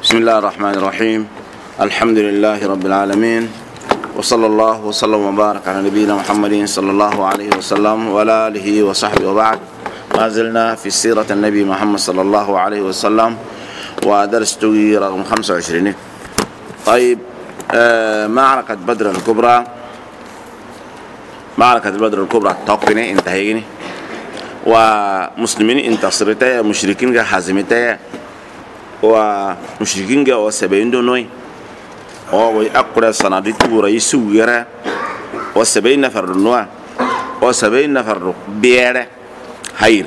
بسم الله الرحمن الرحيم. الحمد لله رب العالمين، وصلى الله وسلم وبارك على نبينا محمد صلى الله عليه وسلم وعلى آله وصحبه وبعد. ما زلنا في سيرة النبي محمد صلى الله عليه وسلم ودرس رقم 25. طيب، معركة بدر الكبرى، معركة بدر الكبرى توقفني انتهيني، ومسلمين انتصرتها، مشركين حازمتها، ومشركين وسبعين دونوي أو أقرأ صناديق ورئيس وغيره، وسبعين نفر نوع، وسبعين نفر بيره خير،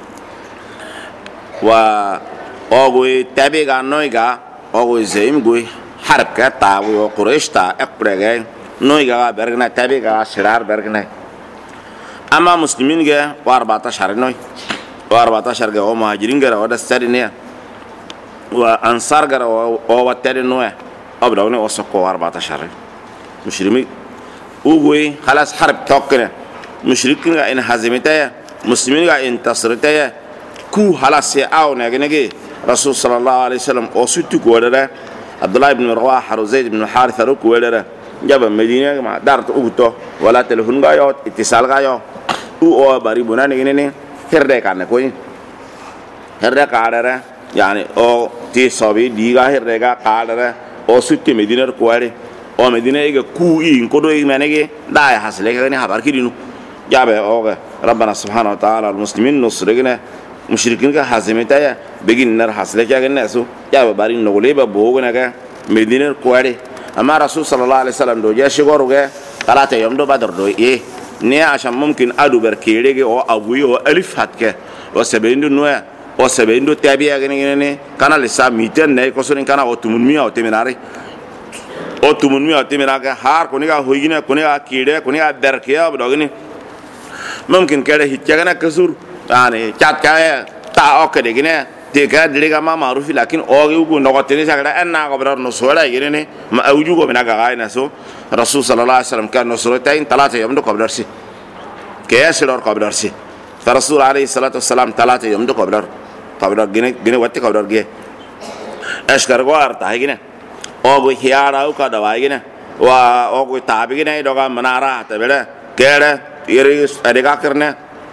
أو تابع نوعا أو زين قوي حرب كتا وقريش تا أقرأ جاي نوعا برجنا تابع شرار برجنا. أما مسلمين جا و14 نوع، و14 جا ومهاجرين جا ودسترينيا، وأنصار جا ووتر نوع أبدأوني وسقوا 14 مشرمي وقوي خلاص حرب توقنا مشركين إن هزمتها مسلمين إن تصرتها كو خلاص أو نجي رسول صلى الله عليه وسلم وسوتك ودره عبد الله بن رواحة وزيد بن الحارثة رك ودره جاب مدينة ما دارت أوتو ولا تلفون غايو اتصال غايو أو باريبونا نجيني هردك عنك كوي هردك عارره يعني أو تيسابي ديغا هردك عارره أو سوتي مدينة كواري أو مدينة إيجا كوي إنكودو إيجا منيجي دا يحصلك يعني خبر كيرينو جاب أوه ربنا سبحانه وتعالى المسلمين نصرنا مشركين كحازمتها بيجي النار حصلك يا الناس جاب بارين نقولي ببوغنا كا مدينة كواري. أما رسول صلى الله عليه وسلم دو جاش غوروغا ثلاثة يوم دو بدر دو إيه نيا عشان ممكن أدو بركيريجي أو أبوي أو ألف هاتك أو سبعين دو نوع أو سبعين دو تابعي أغني كان لسه 200 ناي كسرين كان أو 800 أو 800 أو 800 أو 800 هار كونيكا هويجنا كونيكا كيره كونيكا دركيا بدوغني ممكن كده هيتجانا كسر يعني كات كايا تا أوكي ديجنا تيجا دليجا ما معروف لكن أوجي وكون نقطتين سكرة أنا قبل نصورة يجيني ما أوجوكو من أجاعي نسو رسول صلى الله عليه وسلم كان نصورتين 3 يوم دو قبل رسي كياسير قبل رسي فرسول عليه الصلاة والسلام 3 يوم دو قبل جيني وقت قبل جيه أشكر قوار تاهيجنا أوجي خيارا وكذا وايجنا وأوجي تابيجنا يدوغا منارا تبلا كده يريس أديكا كرنا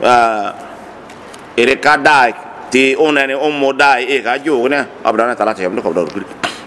إريكا داي تي أونني أمو داي إيكا جوغنا أبدانا 3 يوم دو قبل رسي.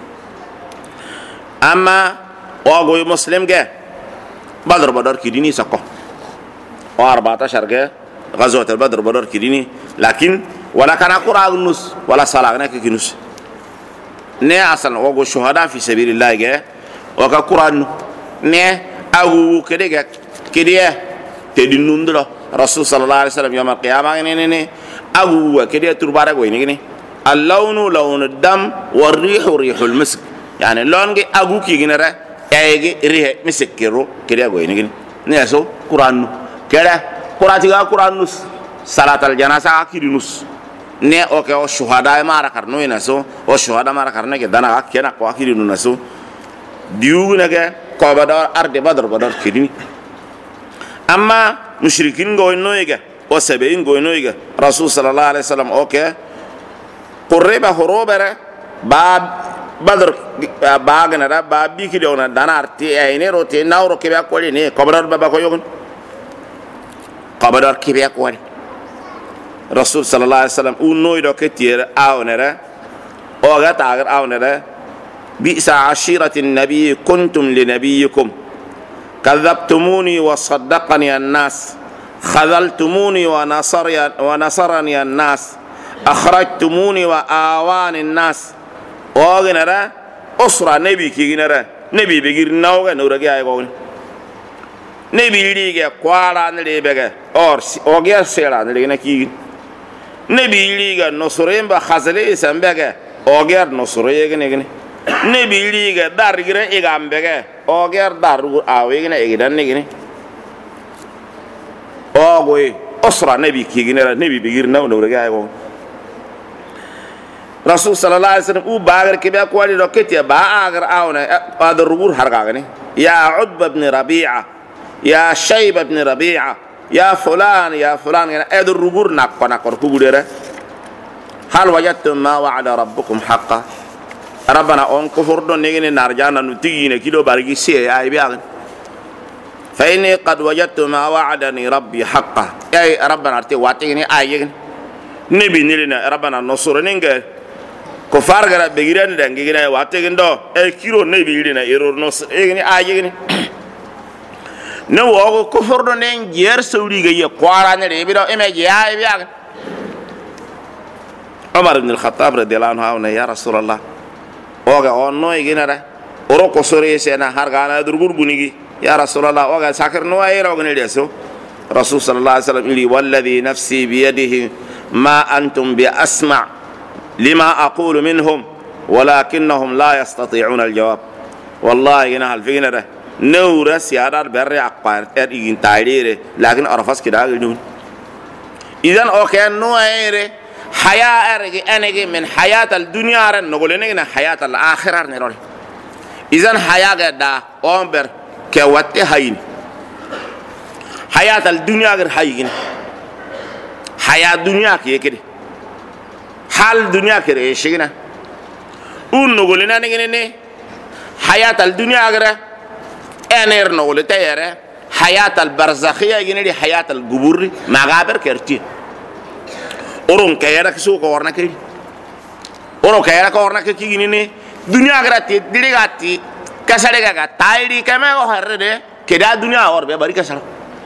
أما أوجي مسلم جه بدر كيديني سكو 14 جه غزوة البدر بدر كيديني لكن ولا كان قرآن نص ولا صلاة كنوس نه أصلا وقو شهداء في سبيل الله جه وكا قرآن نه أو كده كده تدينون دلو رسول صلى الله عليه وسلم يوم القيامة نه أو كده تربارك وينه اللون لون الدم والريح ريح المسك يعني لون جه أو كي جنرا أيجي ريح مسك كيرو كده وينه نه أسو قرآن كده قرآن نص صلاة الجنازة كده نص ne oke o shuhada mara karno ina so o shuhada mara karno ke dana akena ko akiri nu naso diu nage ko badar arde badar kidini. Amma mushrikin go inoiga o sabein go inoiga rasul sallallahu alaihi wasallam oke qurriba horobere bab badar bagana da babi kidi ona dana arti ayne rote nawro ke ba ko ni ko badar baba ko yogon ko badar ke ba ko رسول صلى الله عليه وسلم ونويدو كتير آونرة أوغات آغر آونرة بئس عشيرة النبي كنتم لنبيكم كذبتموني وصدقني الناس خذلتموني ونصرني الناس أخرجتموني وآواني الناس أوغنرة أسرى نبي كيغنرة نبي بغير نوغة نورغي آيغون نبي ليغة قوالا نليبغة أوغير سيرا نليغنا كيغن نبي ليغا نصرين بخزلي سنبغا اوغير نصريه غني نبي ليغا دارغرا ايغامبغا اوغير دارغو اويغنا ايغدان نيغني اوغوي اسرا نبي كيغنرا نبي بيغير نورغا ايغو رسول صلى الله عليه وسلم او باغر كبا كوالي روكيتيا با اغر اونا ادر ربور حرغاغني يا عتبة بن ربيعه يا شيبة بن ربيعه يا فلان يعني ادر ربور ناكو كوغودره هل وجدتم ما وعد ربكم حقا ربنا أون كفر دون نيجي نرجعنا نتيجي نكيلو بارجي سي أي بيعن فإني قد وجدت ما وعدني ربي حقه أي ربنا أرتي واتيني أيين نبي نيلنا ربنا نصر نينجر كفار غير بيجرين دعينا واتيين دو أي كيلو نبي يلنا يرور نصر أيين أيين نو كفر دون نينجر سوري جي قارن ربي دو إمجي أي بيعن عمر بن الخطاب رضي الله عنه يا رسول الله oga onno igina da oro ko sore sena har gana durgur bunigi ya rasulullah oga sakar no ay rogni deso rasul sallallahu alaihi wasallam li walladhi nafsi bi yadihi ma antum bi asma lima aqulu minhum walakinnahum la yastati'una al-jawab wallahi ina halfina da nura siyadar berre akbar igin tayrire lakin arafas kida gnu idan okay no ayre حياة أرجع من حياة الدنيا رن نقولنا حياة الآخرة نقول إذن حياة قدا أمبر كوات هين حياة الدنيا غير هين حياة الدنيا كده حال الدنيا كده إيش كنا نقولنا نقولنا حياة الدنيا غير أنير نقول تياره حياة البرزخية يجينا حياة القبور مغابر كرتي orang kaya nak suka orang kiri, orang kaya nak orang kiri gini ni dunia gratis, diri gratis, kasar deka, tairi kami kau hari deh, keda dunia orang bebari kasar.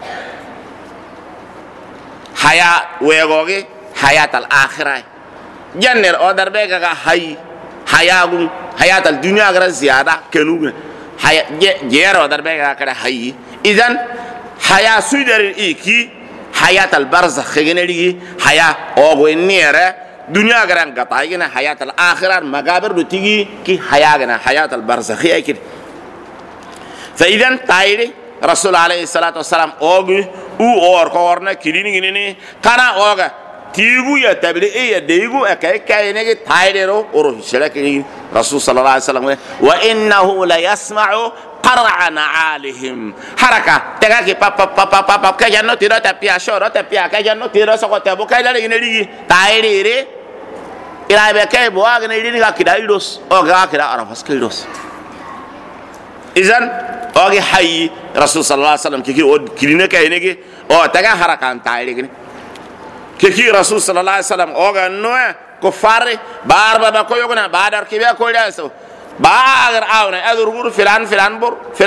Hayat wegoge, hayat al akhirat, jangan order beka hay, hayagung, hayat al dunia gratis ziada kenugnya, hayat jer order beka kada hay, izan hayat sudah iki. حياة البرزخ خيجنري حياة أو النيرة دنيا غران قطعينا حياة الآخرة مقابر بتيجي كي حياة حياة البرزخ هي كده فإذا تايري رسول عليه الصلاة والسلام أوغي أو أوركورنا كيرين جنيني كنا أوغا تيجو يا تبلي يا ديجو أكيد كأنك تايري رو أروح شلك رسول صلى الله عليه وسلم وإنه لا يسمع قرع نعالهم حركة تكاكي باب كجانو تيرو تبيا شورو تبيا كجانو تيرو سكو تبو كايلا لينري تايري ري إلى بكاي بواغ نيري كاكيدا يدوس أو كاكيدا عرفس كيدوس إذن أوكي حي رسول صلى الله عليه وسلم كي كيرينا كاينيكي أو تكا حركة تايري كي رسول صلى الله عليه وسلم أوغا نوع كفار باربا كويوغنا بادر كيبيا كويداسو باغر اونا ادرغور فلان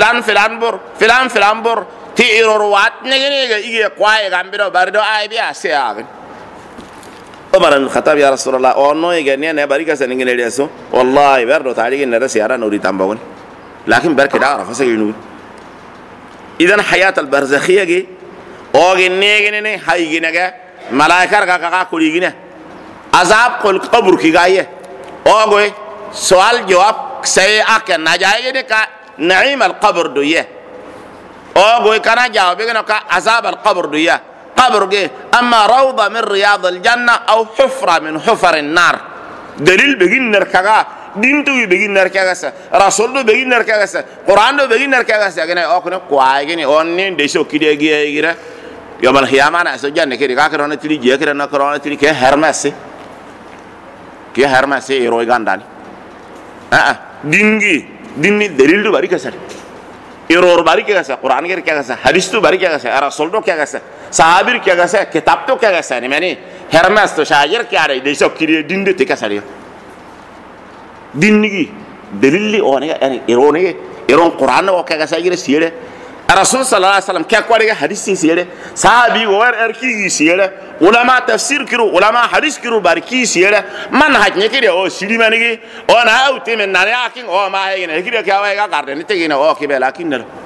بور تي ايروات نيغي يجي كواي غامبيرو باردو اي بيا سياغ عمر بن الخطاب يا رسول الله اونو يغني انا باريكا سنين ديسو والله بردو تاريخ نرا سيارا نوري تامبون لكن بركه دار فسينو اذا حياه البرزخيه جي اوغي نيغي هايغي نغا ملائكه كاكا كوليغي عذاب القبر كي غايه اوغي سؤال جواب saya akan najai ini ka naim al qabr duya oh gue karena jawab begini ka azab al qabr duya qabr ge amma rawda min riyad al jannah atau hufra min hufar an nar dalil begini nerkaga dintu begini nerkaga sa rasul do begini nerkaga sa quran do begini nerkaga sa gini oh kene kuai gini onni deso kide gira yamal khiyamana so janne kiri ka karona tili je karona karona tili ke hermase iroi gandani dingi dalil tu bari kasar error bari kasar Quran ker kya kasar hadis tu bari kya kasar rasul tu kya kasar sahabir kya kasar kitab tu kya kasar ni hermas tu syajir kya ada deso kiri dindi te kasar yo dingi dalil li one yani error Quran o kya kasar gire siere rasul sallallahu alaihi wasallam kya kwari hadis si siere sahabi war erki siere ulama tafsir kiru ulama hadis kiru barki siere manhaj ne kire o silimani gi ona auti men nare akin o ma hegine kire kya wa ga garde ni tegina o kibe lakin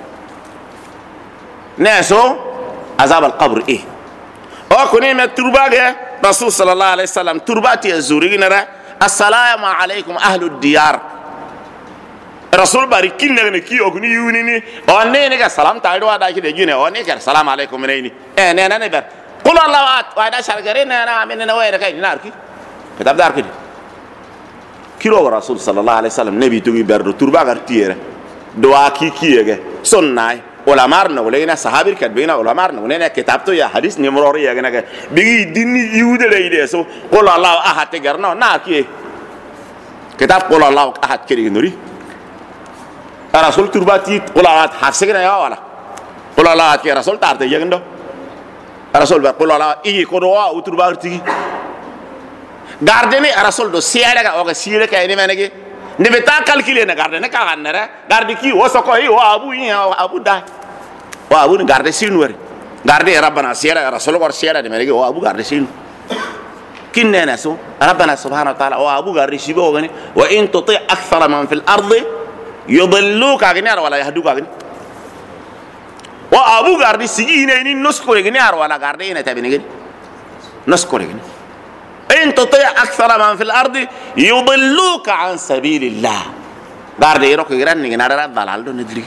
ne so azab al qabr o kuni me turbage rasul sallallahu alaihi wasallam turbati azuri ginara assalamu alaikum ahlud diyar rasul barikin ne ki ogni yuni ni on ne ga salam taado ada ki de jine on ne ga salam alaikum ne ne ber qul allah wa da shargarin na min na wayra kay narki kitab dar ki kilo rasul sallallahu alaihi wasallam nabi to berdo turba gar tiere do aki kiyege sonnay ulamar no leena sahabir kat beena ulamar no ne kitab to ya hadis ni morori ya gana bigi dinni yude le ide so qul allah ahad garno na ki kitab qul allah ahad kiri nuri rasul turbati qul allah hafsegna ya wala qul allah ke rasul tarte yegndo rasul ba qul allah i ko do wa uturbati gardeni rasul do siara ga o ga siere kay ni menegi ne be ta calculer na gardene ka ganere gardi ki wo soko yi wa abu yi abu da wa abu ni garde sin wari garde rabbana siara rasul ko siara ni menegi wa abu garde sin kinna nasu rabbana subhanahu wa ta'ala wa abu garde sibo gani wa in tuti akthara man fil ardi yudilluka gani wala yahduka gani wa abu garde sigi ni nusko gani wala garde ina tabini gani nusko gani إن تطيع أكثر من في الأرض يضلوك عن سبيل الله قارد يروك يرني نرى الضلال ندري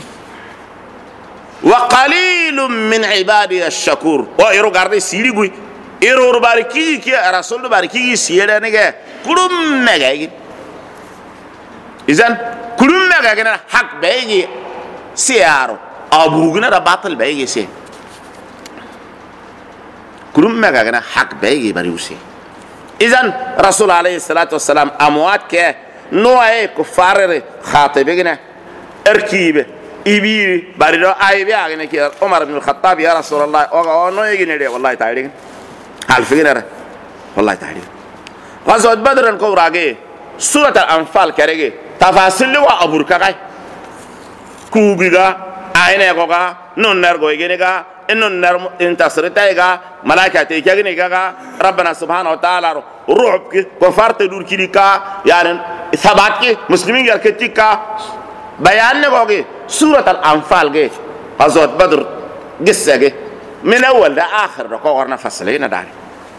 وقليل من عبادي الشكور ويرو قارد سيري يرو رباركي كي رسول باركي سيرا نجا كلهم مجاي إذن كلهم مجاي حق بيجي سيارو أبوغنا رباطل بيجي سي كلهم مجاي حق بيجي بريوسي إذن رسول عليه الصلاة والسلام أموات كه نوعي كفار خاطبنا أركيبه إبيري باريرو أيبي أغنى كي عمر بن الخطاب يا رسول الله أو نوعي جنري والله تعالى هل فينا والله تعالى غزوة بدر الكبرى جي سورة الأنفال كرجي تفاصيل وأبوركا كاي كوبيغا أينه كوكا نونر كويجينيكا إنه نرم انتصرتايغا ملائكة تيجينيكا ربنا سبحانه وتعالى روحك كفارت دور كيكا يعني ثباتك مسلمين يركتيكا بيان نقولي سورة الأنفال جي غزوة بدر قصة جي من أول لآخر ركوعنا فصلين داري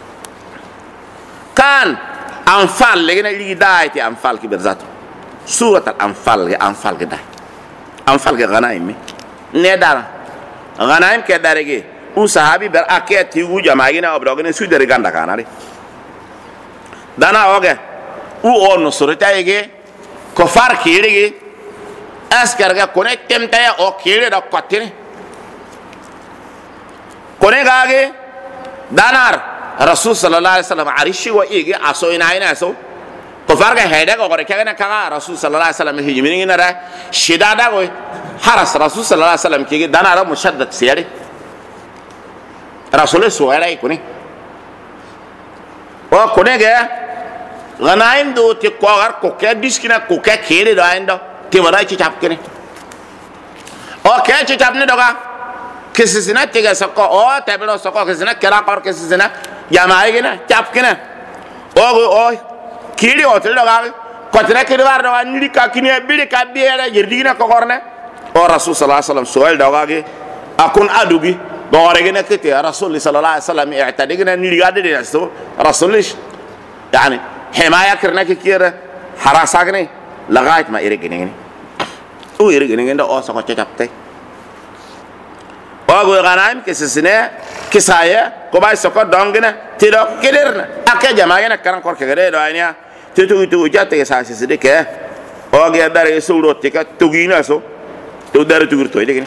كان أنفال لقينا اللي دايتي أنفال كبير ذاته سورة الأنفال أنفال كده أنفال كغنائم ندار غنائم كدارجي وصحابي برأكيد تيجو جماعينا أبراغنا سودر غاندا كاناري دانا أوجه وأون نصرتايجي كفار كيرجي أسكرجا كونه تمتايا أو كيري ركعتين كونه كاجي دانار رسول صلى الله عليه وسلم عريشي وإيجي أسوين عين أسو كفار كهيدا كوكر كأنا كذا رسول صلى الله عليه وسلم هجميني نرى شدادا كوي حرس رسول صلى الله عليه وسلم كي دانار مشدد سياري رسول سويراي كوني وكونه كه غنايم دو تكوار كوكا ديسكنا كوكا كيري دايندو تبراي تجاب كني أو كه تجاب ندوكا كسيسنا تيجا سكوا أو تبلو سكوا كسيسنا كلا كار كسيسنا جماعي كنا تجاب كنا أو كيري أوتل دوكا كتير كيري بار دوكا نيري كاكيني بيري كابيرا يردينا كوكورنا أو رسول صلى الله عليه وسلم سؤال دوكا كي أكون أدوبي بورجنا كتير رسول صلى الله عليه وسلم اعتدينا نيري قادر ينسو رسولش يعني حماية كرنا كتير حراسة لغاية ما يرجعني أو يرجعني ده أو سكوا تجابته أو غنايم كسسنة كسايا كوباي سكوا دونغنا تيرو كيرنا أكيد جماعنا كران كور كغيره دوانيا تيتو جات كساسي سيدي كه أو جا دار يسولو تيكا توجينا سو تو دار تغير توي دكني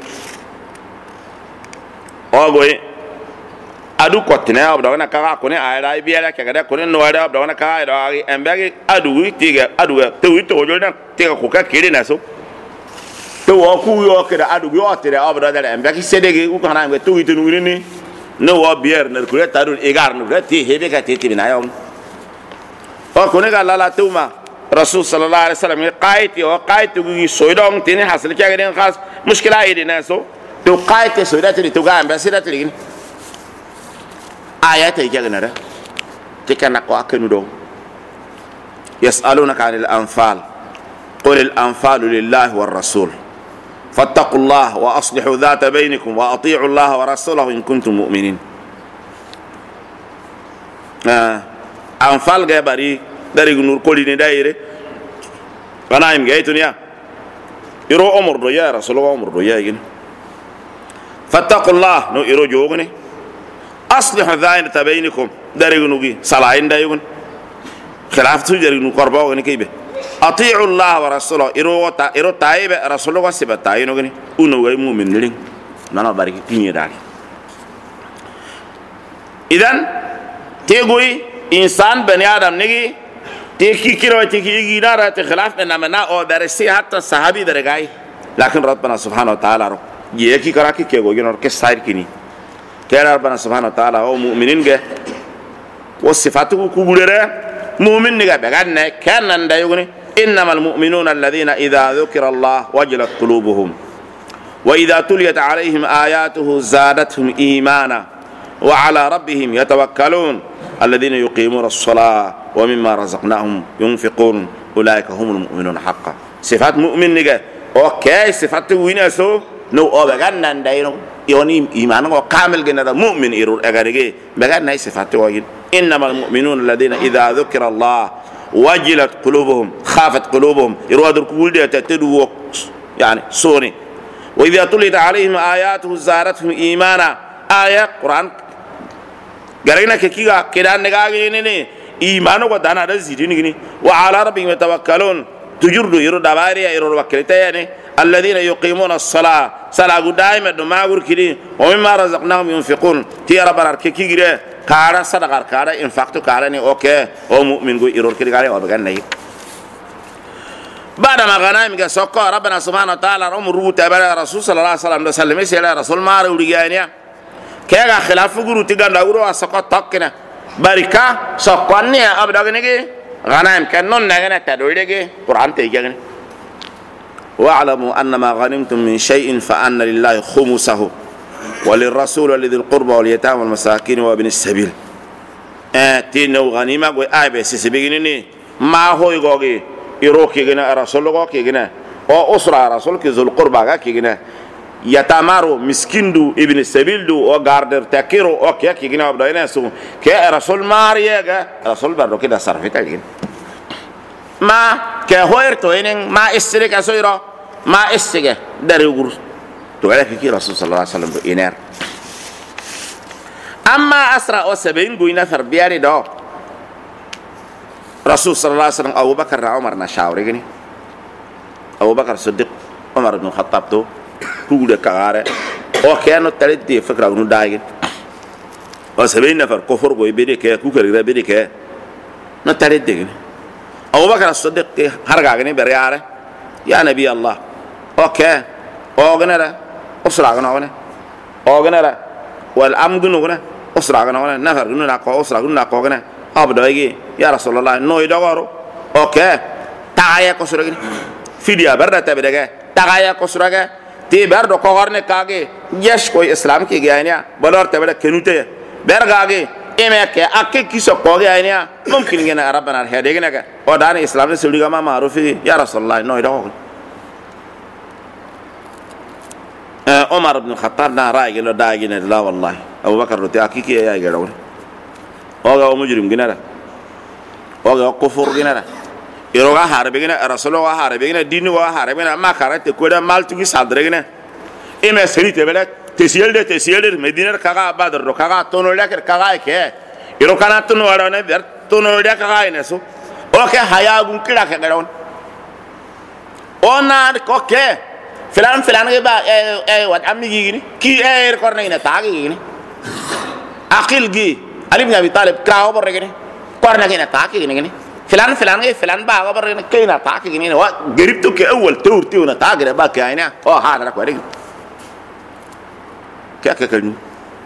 أو adu kotine abdona kaka kone ayra biara kagada kone noara abdona kaka ayra embagi adu tiga adu to jolna tiga ko ka kire naso to wo ku yo kira adu yo tire abdona dale embagi sedege u kana ngi to itu ni no wo bier na kure tarun egar no ti hebe ka ti binayo o kone ga lala tuma rasul sallallahu alaihi wasallam qaiti o qaiti gi soidong tini hasal kagada khas mushkila ide naso to qaiti soidati to ga ambassador tini آيات يجعلنا تكنا قاكن دو يسألونك عن الأنفال قل الأنفال لله والرسول فاتقوا الله وأصلحوا ذات بينكم وأطيعوا الله ورسوله إن كنتم مؤمنين أنفال جباري dari نور كلين دايرة غنايم جاي تنيا يرو أمر ريا رسول الله أمر ريا يجين فاتقوا الله نو يرو جوغني أصلح ذات بينكم درجنوجي صلاين دايون خلافته درجنو قربا كيبه أطيعوا الله ورسوله إرو تايب رسوله وسبت تاينوجني ونوعي مؤمن لين نانا بارك تيني داري إذن تيجوي إنسان بني آدم نجي تيكي كيرو تيكي نارا تخلاف من منا او درسي حتى صحابي درغاي لكن ربنا سبحانه وتعالى رو يكي كراكي كيغو ينور كساير كيني كير ربنا سبحانه وتعالى او مؤمنين جه وصفاته كبيره مؤمن نيغا بغان كان ندا يغني انما المؤمنون الذين اذا ذكر الله وجلت قلوبهم واذا تليت عليهم اياته زادتهم ايمانا وعلى ربهم يتوكلون الذين يقيمون الصلاة ومما رزقناهم ينفقون أولئك هم المؤمنون حقا صفات مؤمن نجا أوكي صفات ويناسو نو أو بغانا نداينو يوني إيمانه كامل جنا مؤمن إيرور أغارجي بغانا صفات واجد إنما المؤمنون الذين إذا ذكر الله وجلت قلوبهم خافت قلوبهم يروادر كل ده تتدو يعني سوني وإذا تليت عليهم آياته زارتهم إيمانا آية قرآن غرينا كيكا كدان نغاغي ني ايمانو ودانا رزيدين غني وعلى ربهم يتوكلون تجرد يرو دباريا يرو وكلتا يعني الذين يقيمون الصلاه صلاه دائما ما غركدي ومما رزقناهم ينفقون تي ربنا كيكي غير كارا صدقه كارا انفاقتو كارا ني اوكي او مؤمن غو يرو كدي غاري وبغان ني بعد ما غنائم سوكو ربنا سبحانه وتعالى امر تبع الرسول صلى الله عليه وسلم سيلا رسول ما روديانيا كيغا خلاف غرو تيغان داغرو اسكو توكنا باركا سوكوني ابدغنيغي غنائم كنون نغنا تدويدغي قران تيغن واعلموا ان ما غنمتم من شيء فان لله خمسه وللرسول ولذي القربى واليتامى والمساكين وابن السبيل تينو غنيمه غوي ابي سيسبيغني ما هو يغوغي يروكي غنا رسول غوكي غنا او اسرى رسول كي ذو القربى غاكي غنا يتامارو مسكيندو ابن السبيل دو او غاردر تاكيرو او كي غنا ابدا سو كي رسول ماريا رسول بردو كده صرفت عليه ما كهويرتو ان ما استريك اسويرو ما استيغ داريغور تو على كي رسول صلى الله عليه وسلم انير اما اسرا او سبين غوينا فربياري دو رسول صلى الله عليه وسلم ابو بكر عمر نشاوري غني ابو بكر الصديق عمر بن الخطاب تو كودا كاره او كانو تلدي فكره نو دايغ او سبين نفر كفر غوي بيدي كه كوكر بيدي كه نو تلدي ابو بكر الصديق هرغا غني برياره يا نبي الله اوكي او غنرا اسرا غنونه او غنرا والامغ غنونه اسرا غنونه نفر غننا كو اسرا غننا كو غنه ابدايغي يا رسول الله نو يدغورو اوكي تايا كسرغني فيديا بردا تبدغه تايا كسرغه تي بردو كورنه كاغي يش کوئی اسلام کی گیا نیا بلور تبدا كنوته برغاغي ایمک اکی کیسو کوگی نیا ممکن گنا ربنا هدیگنا او دان اسلام نے سڑیگا ما معروفی یا رسول الله نو يدغو عمر بن الخطاب نا راي لو داغين لا والله ابو بكر رتي اکی کی يا گڑو اوغا مجرم گنا اوغا كفر گنا يروغا حربينا رسول الله حربينا دين الله حربينا ما كارت كودا مالتوغي صدرغنا ايما سريت بلا تسيل مدينه كاغا بدر كاغا تونو لك كاغا كه يرو كانا تونو ورنا بير تونو لك كاغا نسو اوكي حيا بون كلا كدرون انا اوكي فلان با وات امي غيني كي اير كورنينا تاغي غيني عقيل جي علي بن ابي طالب كراو برغني كورنا غينا تاغي غيني فلان باغا برنا كينا تاكي غنينا وا غريبتو كي اول تورتيونا تاغرا با كاينا او هذا رك وري كاكا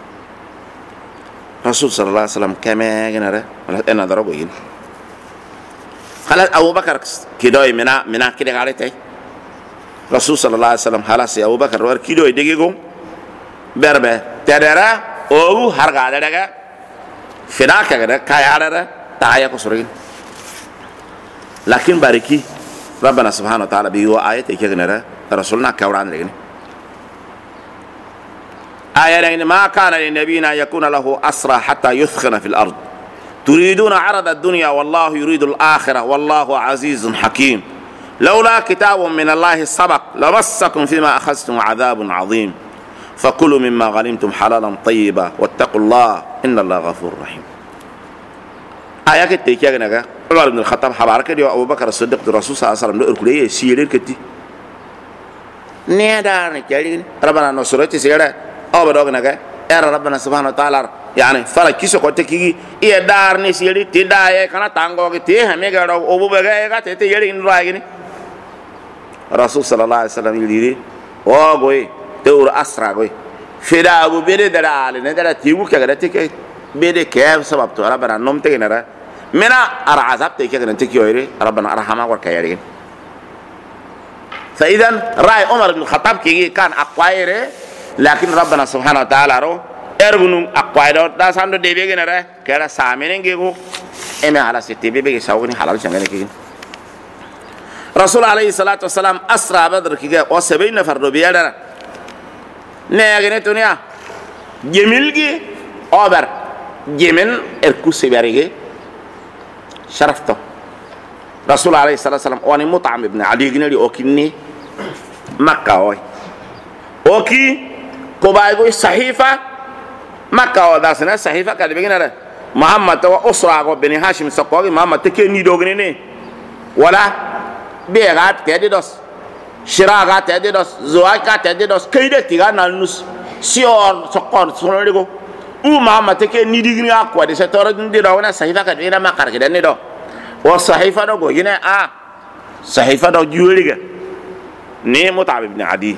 رسول صلى الله عليه وسلم كما غنرا انا ضربين خلاص ابو بكر كيدوي منا كده غالتي رسول صلى الله عليه وسلم خلاص ابو بكر ور كيدوي دغيغو بربه تدرا او هرغا دغا فداك غدا كايارا تايا كسرين لكن باركي ربنا سبحانه وتعالى بيو آية كيغنرا رسولنا كوران رغني آية رغني ما كان للنبي أن يكون له أسرى حتى يثخن في الأرض تريدون عرض الدنيا والله يريد الآخرة والله عزيز حكيم لولا كتاب من الله سبق لمسكم فيما أخذتم عذاب عظيم فكلوا مما غنمتم حلالا طيبا واتقوا الله إن الله غفور رحيم آية كيغنرا عمر بن الخطاب حبارك دي ابو بكر الصديق الرسول صلى الله عليه وسلم دوركلي سيرير كتي نيدان كيرين ربنا نصرتي سيرا او بدوغنا اير ربنا سبحانه وتعالى yani fala kiso ko te ki e dar ni siri ti da e kana tango ki te ha me ga ro o bu ga ga te yeri in ra gini rasul sallallahu alaihi wasallam yiri o goy te ur asra goy fida go bede dara ale ne dara ti wu ka ga te ke bede ke sabab to rabbana nom te ne ra mena ar azab te ke ga te ki yori rabbana arhama war ka yeri فإذا رأي عمر بن الخطاب كي كان أقوائره لكن ربنا سبحانه وتعالى رو إرغنم أقوائره دا سامدو دي بيجي نرى كلا سامين كيكو إما على ستي بيجي ساوني حلال شنغني كي رسول عليه الصلاة والسلام أسرى بدر كي وسبعين نفر دو بيادر نيجي نتونيا جميل كي أوبر جميل إركو سباريجي شرفته رسول عليه الصلاة والسلام واني مطعم ابن علي جنري أوكيني مكة أوي أوكي كوبايغو صحيفة مكة أو داسنا صحيفة كده بيجينا محمد تو أسرة بني هاشم سقوي محمد تكي نيدو جنيني ولا بيعات كده دوس شراعات كده دوس زواج كده دوس كيدا تيجا نالنوس سيور سقور سونريغو محمد تكي نيدي جنيه أقوى دي ستورة دي داونا صحيفة كده بيجينا مكة كده نيدو والصحيفة دو جينا صحيفة دو جوليجا ني متعب ابن عدي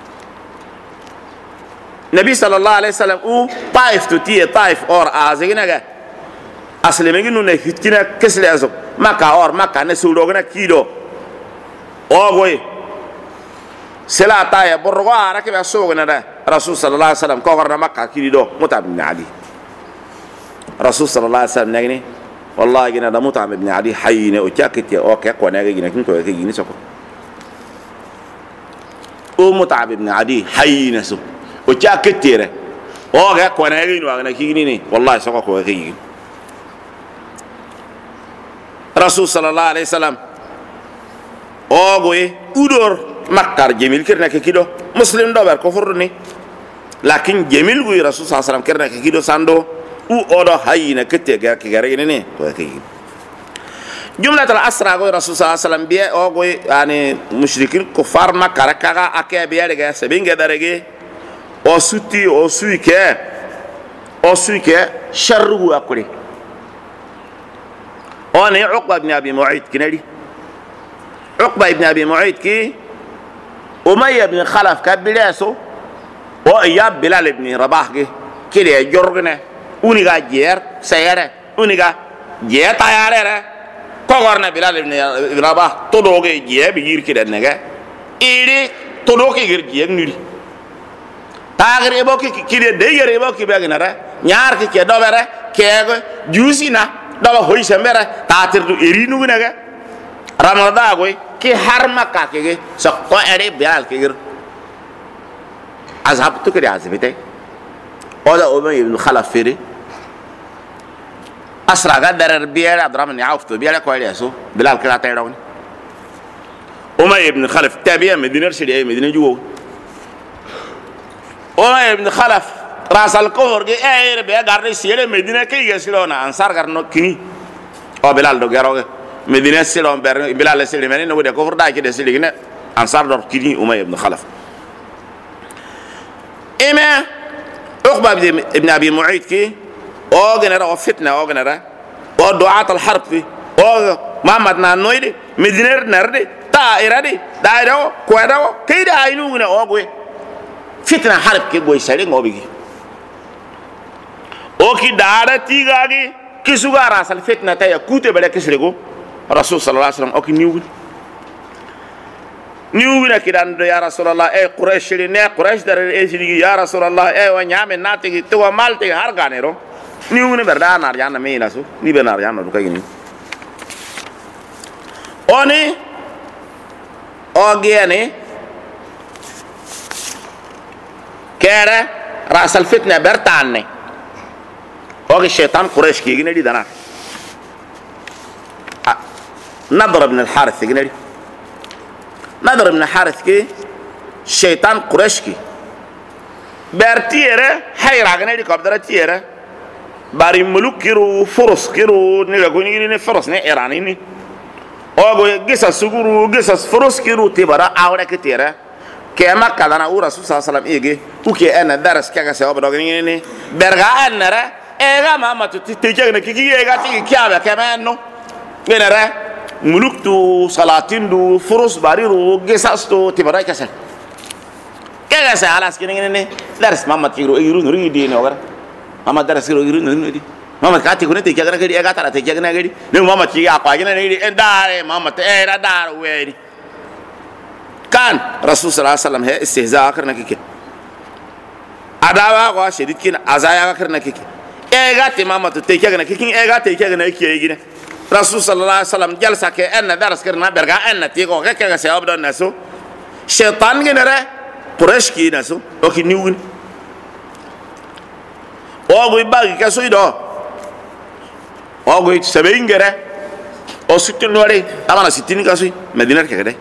النبي صلى الله عليه وسلم او طائف تتيه طائف اور ازغنا اسلمي نو نهتنا كسل ازو مكه اور مكه نسودوغنا كيدو اوغوي سلا تايا برغوا ركب سوغنا ده رسول صلى الله عليه وسلم كورنا مكه كيدو متعب ابن عدي رسول صلى الله عليه وسلم نغني والله جنا ده متعب ابن عدي حينا وتاكتي اوكي كو نغي جنا كنتو كيني سكو او متعب ابن عدي حينا سو وتاكتيره اوكي كو نغي وانا كيني والله سكو كو كيني رسول صلى الله عليه وسلم اوغوي اودور مكار جميل كرنا كيدو مسلم دوبر كفرني لكن جميل غوي رسول صلى الله عليه وسلم كرنا كيدو ساندو او اودا حينا كتي غاري ني كو كيني جملة الأسرى قول رسول صلى الله عليه وسلم بيه أو قول يعني مشركين كفار ما كركعة أكيا بيه رجع سبين كده رجع أو سوتي أو سوي كه شر هو أقولي أنا عقبة بن أبي معيط كنادي عقبة بن أبي معيط كي أمية بن خلف كبلاسو أو إياب بلال بن رباح كي كده جرغنا ونيجا جير سيارة ونيجا جير تيارة كورنا بلال ابن رباح تدوغي جيب يير كده نجا إيدي تدوغي يير جيب نوري تاغر إبوكي كده دير إبوكي بيجنا نيار كده دوبرة كده جوسينا دوبا هوي سمبرة تاتر دو إيرينو نجا رمضان أقوي كي حرمة كده سقط أري بلال كده أصحاب تو كده عزبته هذا أمي ابن خلف فيري أسرع قدر بيار عبد الرحمن يعوف بيار كويسو بلال كلا تيرون أمي ابن خلف تابعه مدينة شريعة مدينة جوا أمي ابن خلف راس الكفر جي أير بيا غارني سيره مدينة كي يسيلونا أنصار غارنو كني أو بلال دو غيره مدينة سيلون بلال سيله مني نقول الكفر دا كده سيله كنا أنصار دور كني أمي ابن خلف إما عقبة ابن أبي معيط كي أو جنرا أو فتنة أو جنرا أو دعاة الحرب في أو محمد نانويدي مدينة نردي تائردي دايرو كويدو كيدا عينو جنا أو جوي فتنة حرب كي جوي سريع أو بيجي أو كي دارة تيجاكي كيسوغا راسل فتنة تايا كوتة بلا كسرقو رسول صلى الله عليه وسلم أو كي نيوغنا كيدان يا رسول الله اي قريش لي قريش در اي يا رسول الله اي ونيام ناتي تو مالتي هارغانيرو نيوغنا بردا نار يانا ميناسو ني بنار يانا دو كايني اوني اوغياني كيرا راس الفتنه برتاني اوغي الشيطان قريش كيغني دي دنا نضر بن الحارث يغني نضر بن حارث كي شيطان قريش كي بارتيره حيرا غني كبدر تيره باري ملوك كيرو فرس كيرو نيغا كوني ني فرس ني ايراني ني اوغو جيسا سغورو جيسا فرس كيرو تيبرا اورا كتيره كما كان رسول صلى الله عليه وسلم يجي وكي انا درس كاغا سي اوبدو غني ني برغا انرا ega mama to tike na kiki ega tiki kiabe kemeno genere muluktu salatindu furus bariru gesasto tibara kasa kega sa alas kini ne dars mama tiro iru nuri di no gara mama dars kiro iru nuri di mama kati kune tike gara gadi ega tara tike na gadi ne mama tike apa gina ne di endare mama te era dar we kan rasul sallallahu alaihi wasallam he istihza karna kike adawa ko shedid kin azaya karna kike ega te mama to tike na kike ega tike na kike gina rasul sallallahu alaihi wasallam jalsa ke en dars karna berga en tiko ke ke se abdo naso shaytan gina Quraish ki naso o ki niwin o go bagi ka so ido o go sabengere o sutin wari amana sitin ka so medina ke gede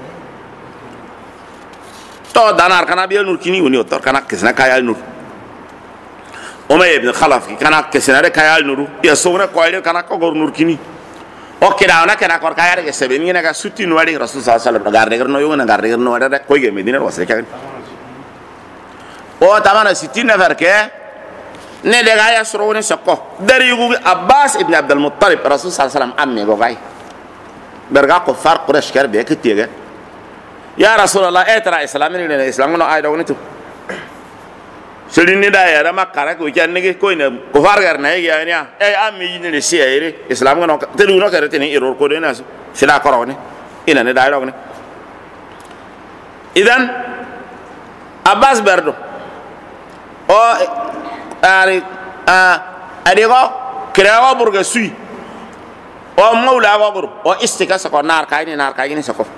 to danar kana biya nur kini woni otor kana kesna kayal nur Umay ibn Khalaf kana kesna re kayal nur ya sona koyle kana ko gor nur kini o kidawna kana kor kayar ke sebeni na ka sutin wari rasul sallallahu alaihi wasallam garde garno yo na garde garno wada ko ge medina wasre ka o tamana sitin na farke ne de ga ya suro ne sokko dari yugo Abbas ibn Abdul Muttalib rasul sallallahu alaihi wasallam amme go gay berga ko far Quraysh kar be ke tiga ya rasulullah etra islamin ne islam no ay do ne tu selini da ya ma kara ko kan ne ko ne ko far gar na ya ne e ammi ne si ayre islam no te du no kare te ni error ko de na sila ko ne ina ne da do ne idan Abbas berdo o ari adigo krewa burga sui o maula go bur o istika sa ko nar kay ni sa ko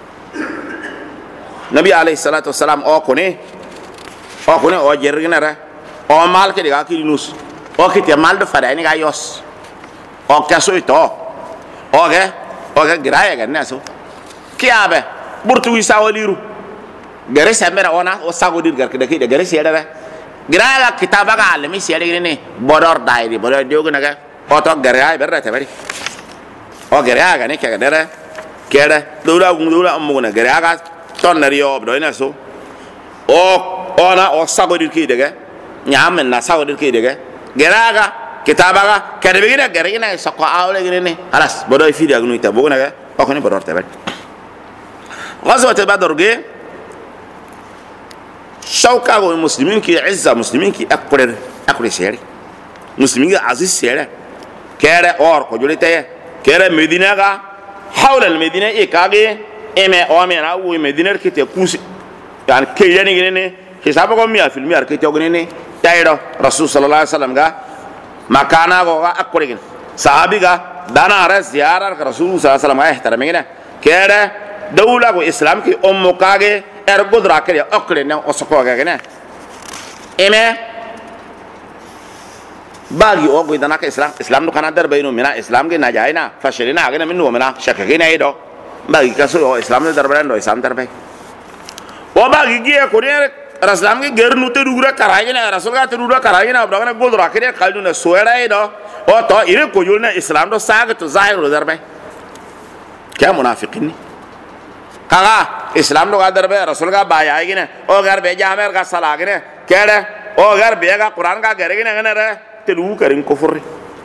nabi alayhi salatu wassalam o kone o jergina ra o mal ke diga ki nus o ke te mal do fara ni ga yos o kaso ito o ga graya ga naso kiabe burtu wi sawaliru gere sambera ona o sagodir gar ke de gere sedara graya kitaba ga almi sedere ni bodor dairi bodor diogo naga o to graya berra te bari o graya ga ne ke dere kere dula amu na graya ga ton na riyo do ina so o ona o sagodir ki de ga nyamen na sagodir ki de ga graya ga kitaba ga kere be gina gere ina so ko awle gine ni alas bodor fi de agnu ita bogo naga o ko ni bodor te bari غزوة بدر جه شوكا والمسلمين كي عزة مسلمين كي أقرر سيري مسلمين عزيز سيري كيرا أور كجولته كيرا مدينة حول المدينة إيكاغي إما أوامنا أو مدينة كي تكوس يعني كي يعني جنني حسابكم 100% كي تقولني تايرو رسول صلى الله عليه وسلم مكانا أقرر جن صحابي دانا رأس زيارة رسول صلى الله عليه وسلم احترامنا كيرا دولة الإسلام كي أمكاغي ergod rakere okle ne osoko ga gene eme bagi ogo idana ka islam no kana dar bayno mina islam ge na jaina fashirina ga minno mina shaka ge na ido bagi ka so islam dar bayno islam dar bay o bagi ge ko ne raslam ge gernu te dugura karayina rasul ga te dugura karayina obda na god rakere kaldu na soera ido o to ire ko yulna islam do saga to zahir dar bay kya munafiqin kaga islam do gadar be rasul ga baya gine o gar be jamer ga sala gine kede o gar be ga quran ga gere gine ngene re telu karin kufur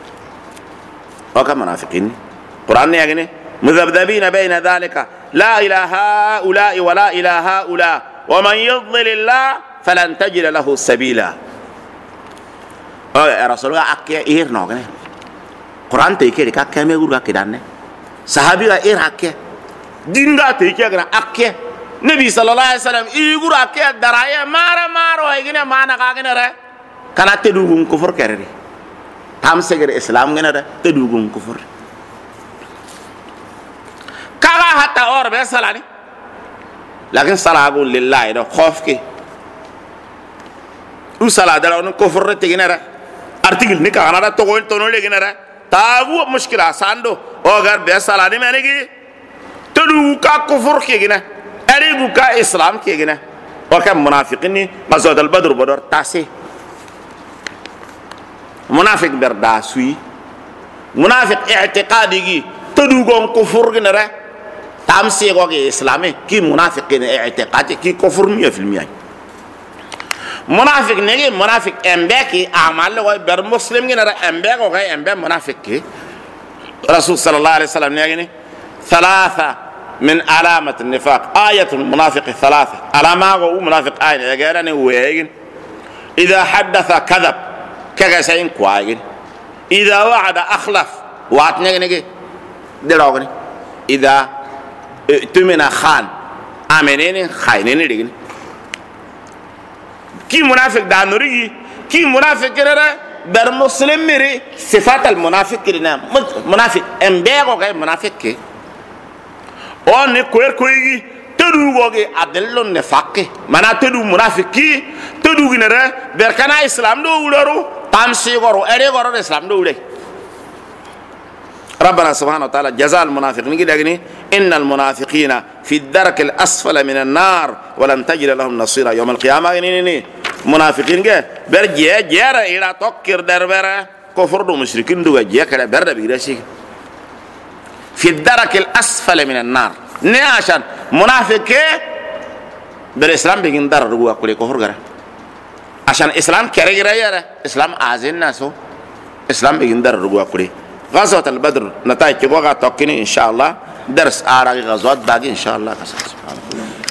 o ka munafiqin quran ne gine mudhabdhabina bayna dhalika la ilaha ula wa la ilaha ula wa man yudlil allah falan tajid lahu sabila o rasul ga akke ir no gine quran te ke ka kame gur ga kidanne sahabi ga ir akke dinga te ke ga akke nabi sallallahu alaihi wasallam igura akke daraya maro ay gine mana ka gine re kana te dugun kufur kerere tam segere islam gine re te dugun kufur kaga hatta or be salani lakin salagu lillahi do khofke u sala dara on kufur te gine re article ni ka ana to gol to no le gine re tagu mushkila sando o gar be salani mene gi تدو كا كفر كيجنا أريبو كا إسلام كيجنا وكم منافقين مزود البدر بدر تاسي منافق برداسوي منافق اعتقادي تدو كون كفر كنا تامسي كوكي إسلامي كي منافقين اعتقادي كي كفر 100% منافق نيجي منافق امباكي اعمال له بر مسلم جنا امباك وغاي امبا منافق كي رسول صلى الله عليه وسلم نيجي ثلاثه من علامه النفاق ايه المنافق ثلاثه علامه هو منافق ايه غيرني ويجي اذا حدث كذب كغسين كواجي اذا وعد اخلف وعد نيجي دلوغني اذا اؤتمن خان امنين خاينين ديغني كي منافق دا نوري كي منافق كده بر مسلم مري صفات المنافق كده منافق امبيغو غير منافق كي او ني كوير كويغي تدو غوغي ادلو نفاق مانا تدو منافق كي تدو غنره بركنا اسلام دو ولورو تامسي غورو اري غورو اسلام دو ولي ربنا سبحانه وتعالى جزاء المنافقين كده ان المنافقين في الدرك الاسفل من النار ولن تجد لهم نصيرا يوم القيامه منافقين جه برجع جرا الى توكر دربره كفر المشركين دو جه كده برد بيرشي في الدرك الاسفل من النار عشان منافق بالاسلام بيجين در رجوا كل كفر غير عشان اسلام كره غير اسلام عايزين ناسو اسلام بيجين در رجوا كل غزوه البدر نتائج كوغا توكني ان شاء الله درس ارغ غزوات باقي ان شاء الله.